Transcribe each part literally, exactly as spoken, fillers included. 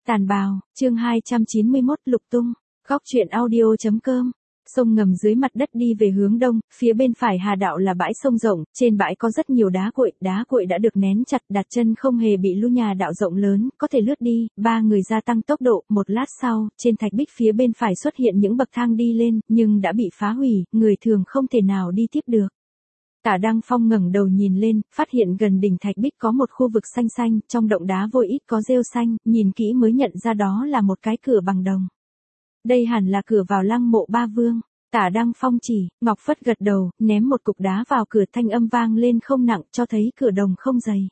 Tàn bào, chương hai trăm chín mươi mốt lục tung, góc truyện audio.com. Sông ngầm dưới mặt đất đi về hướng đông, phía bên phải hà đạo là bãi sông rộng, trên bãi có rất nhiều đá cuội, đá cuội đã được nén chặt, đặt chân không hề bị lu nhà đạo rộng lớn, có thể lướt đi. Ba người gia tăng tốc độ, một lát sau, trên thạch bích phía bên phải xuất hiện những bậc thang đi lên, nhưng đã bị phá hủy, người thường không thể nào đi tiếp được. Tả Đăng Phong ngẩng đầu nhìn lên, phát hiện gần đỉnh thạch bích có một khu vực xanh xanh, trong động đá vôi ít có rêu xanh, nhìn kỹ mới nhận ra đó là một cái cửa bằng đồng. Đây hẳn là cửa vào lăng mộ ba vương. Tả Đăng Phong chỉ, Ngọc Phất gật đầu, ném một cục đá vào cửa, thanh âm vang lên không nặng, cho thấy cửa đồng không dày.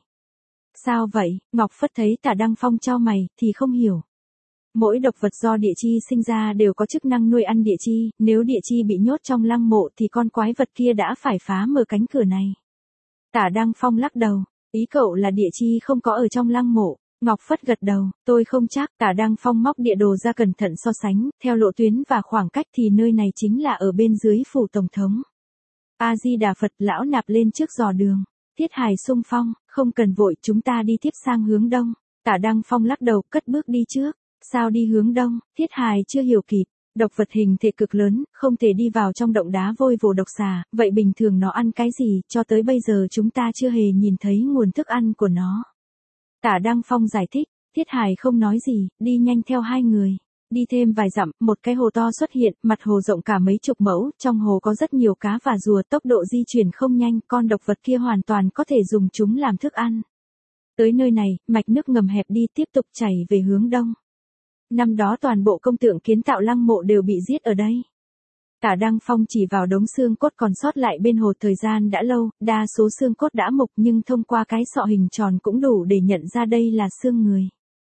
Sao vậy? Ngọc Phất thấy Tả Đăng Phong chau mày, thì không hiểu. Mỗi độc vật do địa chi sinh ra đều có chức năng nuôi ăn địa chi, nếu địa chi bị nhốt trong lăng mộ thì con quái vật kia đã phải phá mở cánh cửa này. Tả Đăng Phong lắc đầu, ý cậu là địa chi không có ở trong lăng mộ. Ngọc Phất gật đầu, tôi không chắc. Tả Đăng Phong móc địa đồ ra cẩn thận so sánh, theo lộ tuyến và khoảng cách thì nơi này chính là ở bên dưới phủ tổng thống. A-di-đà Phật, lão nạp lên trước dò đường. Thiết Hài xung phong, không cần vội, chúng ta đi tiếp sang hướng đông. Tả Đăng Phong lắc đầu, cất bước đi trước. Sao đi hướng đông? Thiết Hài chưa hiểu kịp. Độc vật hình thể cực lớn, không thể đi vào trong động đá vôi vồ độc xà, vậy bình thường nó ăn cái gì, cho tới bây giờ chúng ta chưa hề nhìn thấy nguồn thức ăn của nó. Tả Đăng Phong giải thích, Thiết Hài không nói gì, đi nhanh theo hai người. Đi thêm vài dặm, một cái hồ to xuất hiện, mặt hồ rộng cả mấy chục mẫu, trong hồ có rất nhiều cá và rùa, tốc độ di chuyển không nhanh, con độc vật kia hoàn toàn có thể dùng chúng làm thức ăn. Tới nơi này, mạch nước ngầm hẹp đi, tiếp tục chảy về hướng đông. Năm đó toàn bộ công tượng kiến tạo lăng mộ đều bị giết ở đây. Tả Đăng Phong chỉ vào đống xương cốt còn sót lại bên hồ, thời gian đã lâu, đa số xương cốt đã mục nhưng thông qua cái sọ hình tròn cũng đủ để nhận ra đây là xương người.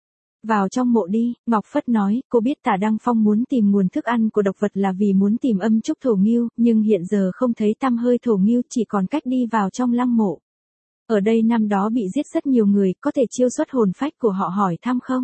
Vào trong mộ đi, Ngọc Phất nói, cô biết Tả Đăng Phong muốn tìm nguồn thức ăn của độc vật là vì muốn tìm âm trúc thổ nghưu, nhưng hiện giờ không thấy tăm hơi thổ nghưu, chỉ còn cách đi vào trong lăng mộ. Ở đây năm đó bị giết rất nhiều người, có thể chiêu xuất hồn phách của họ hỏi thăm không?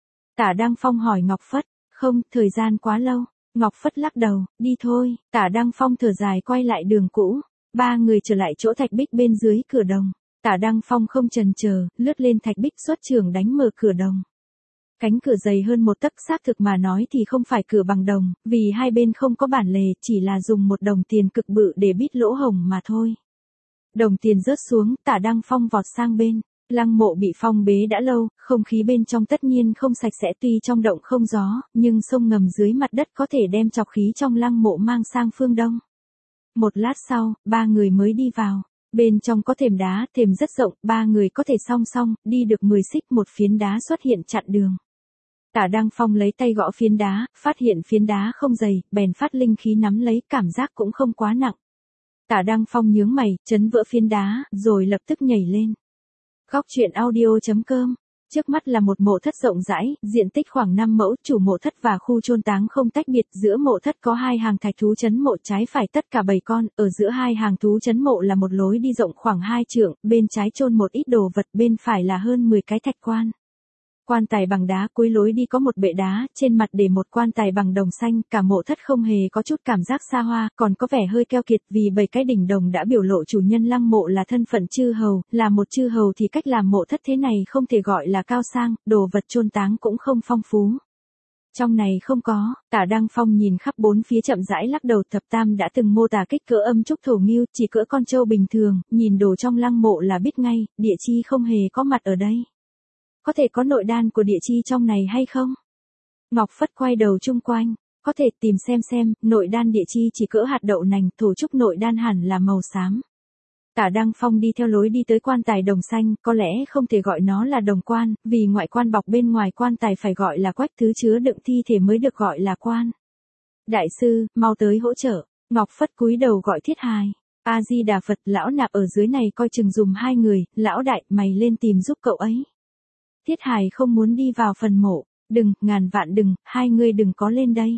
Tả Đăng Phong hỏi Ngọc Phất, không, thời gian quá lâu. Ngọc Phất lắc đầu, đi thôi. Tả Đăng Phong thở dài quay lại đường cũ. Ba người trở lại chỗ thạch bích bên dưới cửa đồng. Tả Đăng Phong không chần chờ, lướt lên thạch bích xuất trường đánh mở cửa đồng. Cánh cửa dày hơn một tấc, xác thực mà nói thì không phải cửa bằng đồng, vì hai bên không có bản lề, chỉ là dùng một đồng tiền cực bự để bít lỗ hổng mà thôi. Đồng tiền rớt xuống, Tả Đăng Phong vọt sang bên. Lăng mộ bị phong bế đã lâu, không khí bên trong tất nhiên không sạch sẽ, tuy trong động không gió, nhưng sông ngầm dưới mặt đất có thể đem trọc khí trong lăng mộ mang sang phương đông. Một lát sau, ba người mới đi vào. Bên trong có thềm đá, thềm rất rộng, ba người có thể song song, đi được mười xích, một phiến đá xuất hiện chặn đường. Tả Đăng Phong lấy tay gõ phiến đá, phát hiện phiến đá không dày, bèn phát linh khí nắm lấy, cảm giác cũng không quá nặng. Tả Đăng Phong nhướng mày, chấn vỡ phiến đá, rồi lập tức nhảy lên. Góc truyện audio.com. Trước mắt là một mộ thất rộng rãi, diện tích khoảng năm mẫu, chủ mộ thất và khu chôn táng không tách biệt, giữa mộ thất có hai hàng thạch thú trấn mộ, trái phải tất cả bảy con, ở giữa hai hàng thú trấn mộ là một lối đi rộng khoảng hai trượng, bên trái chôn một ít đồ vật, bên phải là hơn mười cái thạch quan. Quan tài bằng đá, cuối lối đi có một bệ đá, trên mặt để một quan tài bằng đồng xanh, cả mộ thất không hề có chút cảm giác xa hoa, còn có vẻ hơi keo kiệt, vì bảy cái đỉnh đồng đã biểu lộ chủ nhân lăng mộ là thân phận chư hầu, là một chư hầu thì cách làm mộ thất thế này không thể gọi là cao sang, đồ vật chôn táng cũng không phong phú. Trong này không có. Tả Đăng Phong nhìn khắp bốn phía chậm rãi lắc đầu, thập tam đã từng mô tả kích cỡ âm trúc thổ nghưu, chỉ cỡ con trâu bình thường, nhìn đồ trong lăng mộ là biết ngay, địa chi không hề có mặt ở đây. Có thể có nội đan của địa chi trong này hay không? Ngọc Phất quay đầu chung quanh, có thể tìm xem xem, nội đan địa chi chỉ cỡ hạt đậu nành, thổ trúc nội đan hẳn là màu xám. Tả Đăng Phong đi theo lối đi tới quan tài đồng xanh, có lẽ không thể gọi nó là đồng quan, vì ngoại quan bọc bên ngoài quan tài phải gọi là quách, thứ chứa đựng thi thể mới được gọi là quan. Đại sư, mau tới hỗ trợ. Ngọc Phất cúi đầu gọi Thiết Hài. A-di-đà Phật, lão nạp ở dưới này coi chừng dùm hai người, lão đại, mày lên tìm giúp cậu ấy. Thiết Hài không muốn đi vào phần mộ. Đừng, ngàn vạn đừng, hai người đừng có lên đây.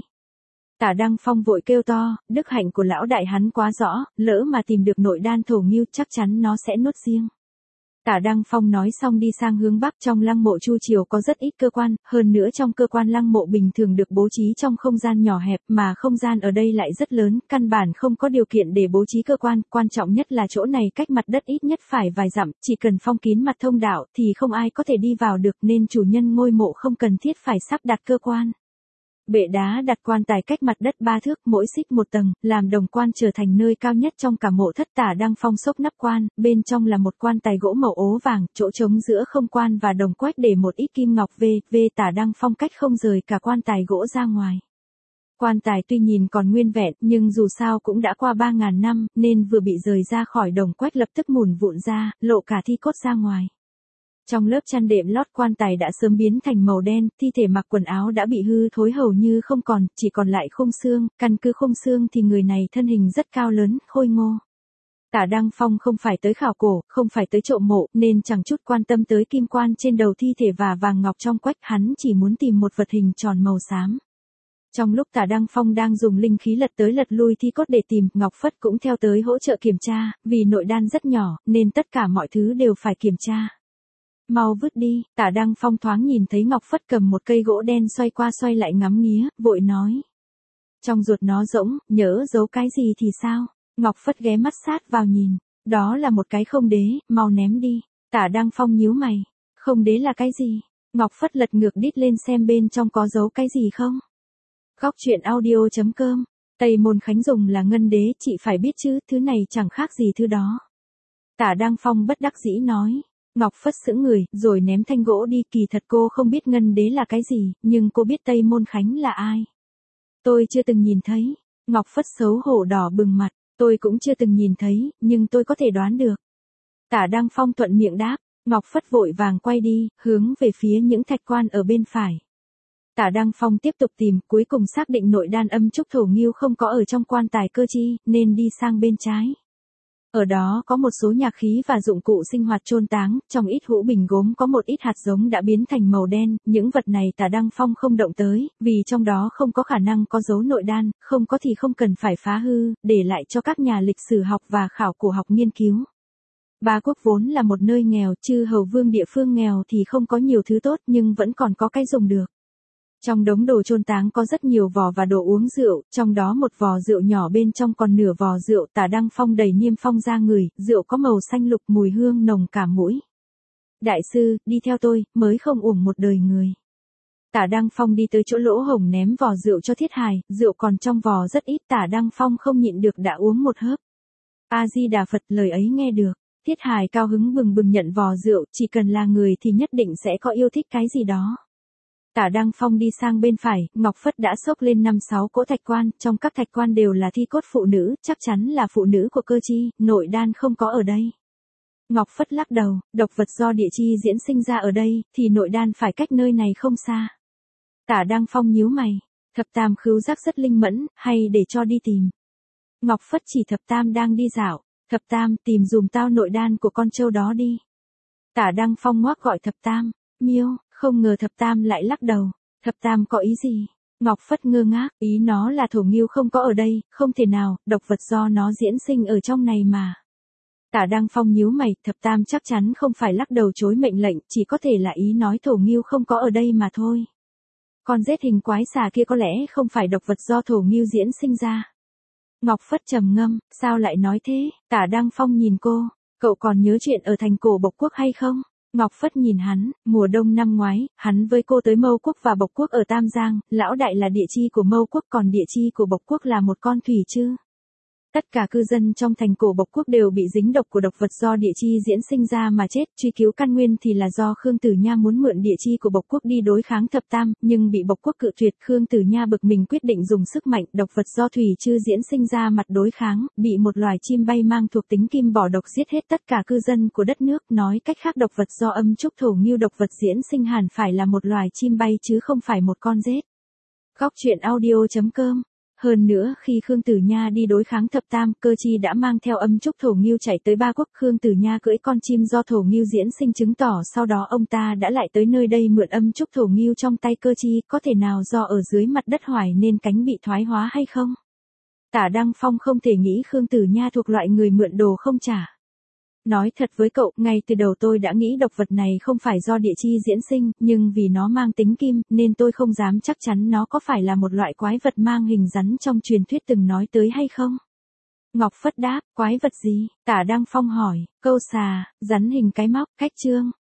Tả Đăng Phong vội kêu to, đức hạnh của lão đại hắn quá rõ, lỡ mà tìm được nội đan thổ nghưu chắc chắn nó sẽ nuốt riêng. Tả Đăng Phong nói xong đi sang hướng bắc. Trong lăng mộ Chu Triều có rất ít cơ quan, hơn nữa trong cơ quan lăng mộ bình thường được bố trí trong không gian nhỏ hẹp, mà không gian ở đây lại rất lớn, căn bản không có điều kiện để bố trí cơ quan, quan trọng nhất là chỗ này cách mặt đất ít nhất phải vài dặm, chỉ cần phong kín mặt thông đạo thì không ai có thể đi vào được, nên chủ nhân ngôi mộ không cần thiết phải sắp đặt cơ quan. Bệ đá đặt quan tài cách mặt đất ba thước, mỗi xích một tầng, làm đồng quan trở thành nơi cao nhất trong cả mộ thất. Tả Đăng Phong xốc nắp quan, bên trong là một quan tài gỗ màu ố vàng, chỗ trống giữa không quan và đồng quách để một ít kim ngọc v, v. Tả Đăng Phong cách không rời cả quan tài gỗ ra ngoài. Quan tài tuy nhìn còn nguyên vẹn, nhưng dù sao cũng đã qua ba ngàn năm, nên vừa bị rời ra khỏi đồng quách lập tức mủn vụn ra, lộ cả thi cốt ra ngoài. Trong lớp chăn đệm lót quan tài đã sớm biến thành màu đen, thi thể mặc quần áo đã bị hư thối hầu như không còn, chỉ còn lại khung xương, căn cứ khung xương thì người này thân hình rất cao lớn, khôi ngô. Tả Đăng Phong không phải tới khảo cổ, không phải tới trộm mộ, nên chẳng chút quan tâm tới kim quan trên đầu thi thể và vàng ngọc trong quách, hắn chỉ muốn tìm một vật hình tròn màu xám. Trong lúc Tả Đăng Phong đang dùng linh khí lật tới lật lui thi cốt để tìm, Ngọc Phất cũng theo tới hỗ trợ kiểm tra, vì nội đan rất nhỏ, nên tất cả mọi thứ đều phải kiểm tra. Mau vứt đi. Tả Đăng Phong thoáng nhìn thấy Ngọc Phất cầm một cây gỗ đen xoay qua xoay lại ngắm nghía, vội nói. Trong ruột nó rỗng, nhỡ giấu cái gì thì sao? Ngọc Phất ghé mắt sát vào nhìn. Đó là một cái không đế, mau ném đi. Tả Đăng Phong nhíu mày. Không đế là cái gì? Ngọc Phất lật ngược đít lên xem bên trong có giấu cái gì không? Góc truyện audio chấm com. Tây Môn Khánh dùng là ngân đế, chị phải biết chứ, thứ này chẳng khác gì thứ đó. Tả Đăng Phong bất đắc dĩ nói. Ngọc Phất sững người, rồi ném thanh gỗ đi, kỳ thật cô không biết ngân đế là cái gì, nhưng cô biết Tây Môn Khánh là ai. Tôi chưa từng nhìn thấy. Ngọc Phất xấu hổ đỏ bừng mặt, tôi cũng chưa từng nhìn thấy, nhưng tôi có thể đoán được. Tả Đăng Phong thuận miệng đáp, Ngọc Phất vội vàng quay đi, hướng về phía những thạch quan ở bên phải. Tả Đăng Phong tiếp tục tìm, cuối cùng xác định nội đan âm trúc thổ nghưu không có ở trong quan tài cơ chi, nên đi sang bên trái. Ở đó có một số nhạc khí và dụng cụ sinh hoạt chôn táng, trong ít hũ bình gốm có một ít hạt giống đã biến thành màu đen, những vật này Tả Đăng Phong không động tới, vì trong đó không có khả năng có dấu nội đan, không có thì không cần phải phá hư, để lại cho các nhà lịch sử học và khảo cổ học nghiên cứu. Ba Quốc vốn là một nơi nghèo, chư hầu vương địa phương nghèo thì không có nhiều thứ tốt nhưng vẫn còn có cái dùng được. Trong đống đồ chôn táng có rất nhiều vò và đồ uống rượu, trong đó một vò rượu nhỏ bên trong còn nửa vò rượu. Tả Đăng Phong đầy niêm phong ra người, rượu có màu xanh lục, mùi hương nồng cả mũi. Đại sư, đi theo tôi, mới không uổng một đời người. Tả Đăng Phong đi tới chỗ lỗ hổng ném vò rượu cho Thiết Hài, rượu còn trong vò rất ít, Tả Đăng Phong không nhịn được đã uống một hớp. A Di Đà Phật, lời ấy nghe được. Thiết Hài cao hứng bừng bừng nhận vò rượu, chỉ cần là người thì nhất định sẽ có yêu thích cái gì đó. Tả Đăng Phong đi sang bên phải, Ngọc Phất đã xốc lên năm sáu cỗ thạch quan, trong các thạch quan đều là thi cốt phụ nữ, chắc chắn là phụ nữ của cơ chi, nội đan không có ở đây. Ngọc Phất lắc đầu, độc vật do địa chi diễn sinh ra ở đây, thì nội đan phải cách nơi này không xa. Tả Đăng Phong nhíu mày, thập tam khứu giác rất linh mẫn, hay để cho đi tìm. Ngọc Phất chỉ thập tam đang đi dạo, thập tam tìm dùm tao nội đan của con trâu đó đi. Tả Đăng Phong ngoác gọi thập tam, miêu. Không ngờ thập tam lại lắc đầu. Thập tam có ý gì? Ngọc Phất ngơ ngác, ý nó là thổ nghưu không có ở đây, không thể nào, độc vật do nó diễn sinh ở trong này mà. Tả Đăng Phong nhíu mày, thập tam chắc chắn không phải lắc đầu chối mệnh lệnh, chỉ có thể là ý nói thổ nghưu không có ở đây mà thôi. Con rết hình quái xà kia có lẽ không phải độc vật do thổ nghưu diễn sinh ra. Ngọc Phất trầm ngâm, sao lại nói thế? Tả Đăng Phong nhìn cô, cậu còn nhớ chuyện ở thành cổ Bộc Quốc hay không? Ngọc Phất nhìn hắn, mùa đông năm ngoái, hắn với cô tới Mâu Quốc và Bộc Quốc ở Tam Giang, lão đại là địa chi của Mâu Quốc còn địa chi của Bộc Quốc là một con thủy chư. Tất cả cư dân trong thành cổ Bộc Quốc đều bị dính độc của độc vật do địa chi diễn sinh ra mà chết, truy cứu căn nguyên thì là do Khương Tử Nha muốn mượn địa chi của Bộc Quốc đi đối kháng thập tam, nhưng bị Bộc Quốc cự tuyệt, Khương Tử Nha bực mình quyết định dùng sức mạnh, độc vật do thủy chư diễn sinh ra mặt đối kháng, bị một loài chim bay mang thuộc tính kim bỏ độc giết hết tất cả cư dân của đất nước, nói cách khác độc vật do âm trúc thổ nghưu độc vật diễn sinh hẳn phải là một loài chim bay chứ không phải một con rết. Góc truyện audio chấm com. Hơn nữa, khi Khương Tử Nha đi đối kháng thập tam, cơ chi đã mang theo âm trúc thổ nghưu chạy tới Ba Quốc. Khương Tử Nha cưỡi con chim do thổ nghưu diễn sinh, chứng tỏ sau đó ông ta đã lại tới nơi đây mượn âm trúc thổ nghưu trong tay cơ chi, có thể nào do ở dưới mặt đất hoài nên cánh bị thoái hóa hay không? Tả Đăng Phong không thể nghĩ Khương Tử Nha thuộc loại người mượn đồ không trả. Nói thật với cậu, ngay từ đầu tôi đã nghĩ độc vật này không phải do địa chi diễn sinh, nhưng vì nó mang tính kim, nên tôi không dám chắc chắn nó có phải là một loại quái vật mang hình rắn trong truyền thuyết từng nói tới hay không. Ngọc Phất đáp, quái vật gì? Tả Đăng Phong hỏi, câu xà, rắn hình cái móc, cách chương.